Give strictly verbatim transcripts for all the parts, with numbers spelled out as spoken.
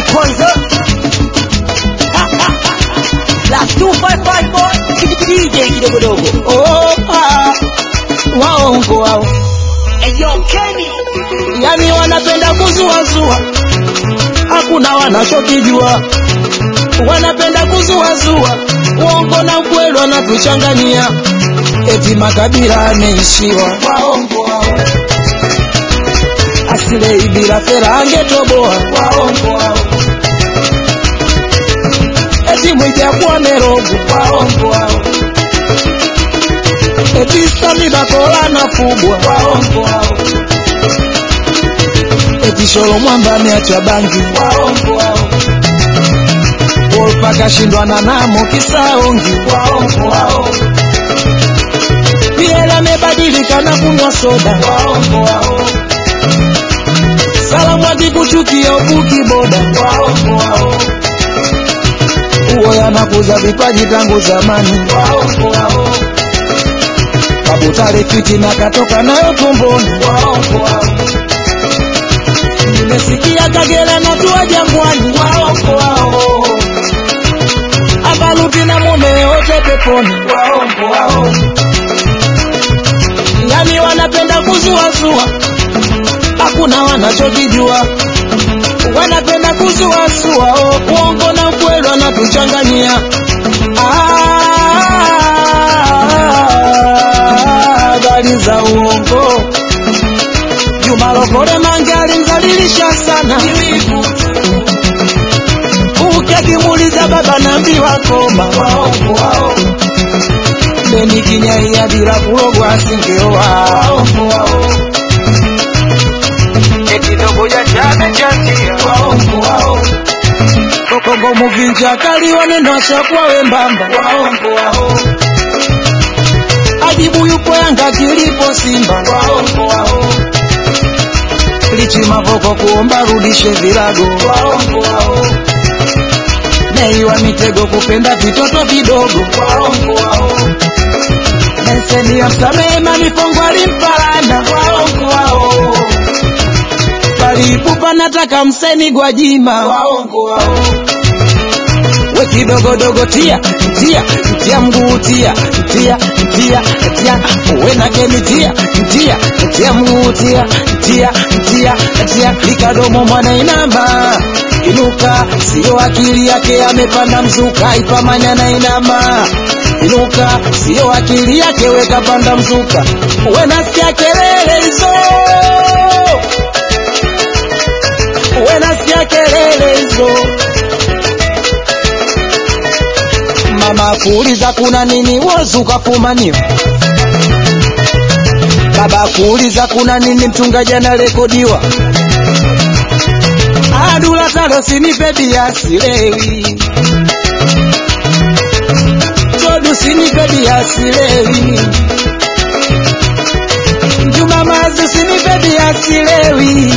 kwanza Last two five five boy D J kidogo dogo. Oh ah, waongo wao. Eyo Kenny, Yani wanapenda kuzuazua, hakuna wanachokijua. Wanapenda kuzuazua, uongo na ukweli wanatuchangania. Eti makabila ameishiwa, waongo wao. Asile ibira fera angetoboa, waongo wao. Eti mwija kwa merogu, waongo wao. Eti sami bakola na fubwa, waongo wao. Eti sholo mwamba ameacha bangi, waongo wao. Wolfa kashindwa na namo kisaongi, waongo wao. Piela mebadilika na kunywa soda, waongo wao. Salamu akikuchukia ubuki boda, waongo wao. Uo yanakuza vipaji tangu zamani, waongo wao. Babu tale fiti na katoka nayo tumboni, waongo wao. Nimesikia Kagera na tuwa Jangwani, waongo wao. Abaluti na mume wote peponi, waongo wao. Yani wanapenda kuzuazua, hakuna wanachokijua. Wanapenda kuzuazua, oh, uongo na ukweli wanatuchangania. Ah, bali za uongo. Juma Lokole Mange alimdhalilisha sana. Ukimuuliza baba naambiwa koma, waongo wao. Beni Kinyaiya bila kurogwa asingeoa, waongo wao. Eti dogo ya chame chantia, waongo wao. Kokongo muvinja kali wanendosha kwa wembamba, waongo wao. Ajibu yupo Yanga kilipo Simba, waongo wao. Lichi Mavoko kuomba rudishe virago, waongo wao. Nei wa Mitego kupenda vitoto vidogo, waongo wao. Menseni ya msamehe manifongo alimparana, waongo wao. Palipupa nataka mseni Gwajima, waongo wao. We kidogo dogo tia, tia, tia mguu tia, tia, tia, tia. We na Kemi tia, tia, tia mguu tia, tia, tia, tia. Likadomo mwana inamba, inuka, sio akili yake amepanda mzuka, ipamanya na inama. Inuka, sio akili yake weka panda mzuka. We nasikia kelele hizo, we nasikia kelele hizo. Mama kuuliza kuna nini wozuka fumaniwa. Baba kuuliza kuna nini mchungaji anarekodiwa. Adula talo sinipe bia silewi. Jodu sinipe bia silewi. Juma Mazu sinipe bia silewi.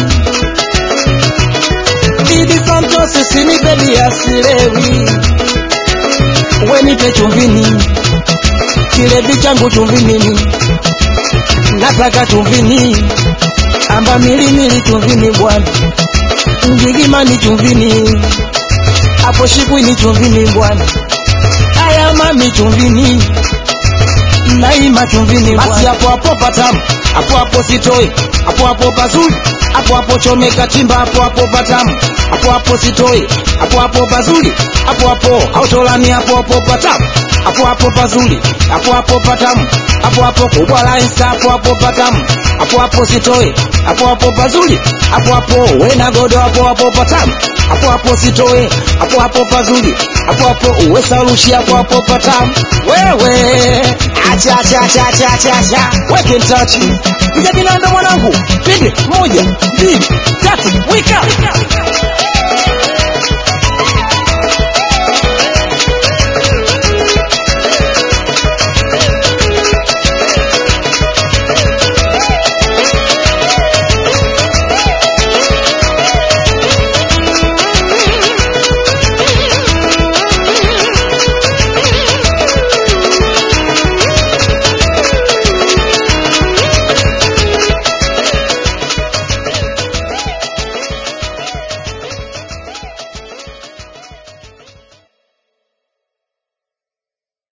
Idi Santos sinipe bia silewi. Wenipe chumvini, kilebi changu chumvini. Nataka chumvini, amba mili mili chumvini bwana. Ngigimani chumvini, hapo Shibwini chumvini bwana. Aya mami chumvini, Naima chumvini bwana. Basi hapo hapo patamu, hapo hapo sitoi, hapo hapo pazuri. Hapo hapo chomeka chimba, hapo hapo patamu. Hapo hapo sitoi, hapo hapo pazuri. Hapo hapo autolani, hapo hapo patamu. Hapo hapo pazuri, hapo hapo patamu. Hapo hapo kubwa la insta, hapo hapo patamu. Hapo hapo sitoi, hapo hapo pazuri. Hapo hapo wena godo, hapo hapo patamu. Hapo hapo sitoi, hapo hapo pazuri. Hapo hapo uwe salushi, hapo hapo patamu. Wewe acha acha acha acha acha acha. Weke mtachi. Kuja binanda mwanangu. Pige moja, mbili, tatu, wika.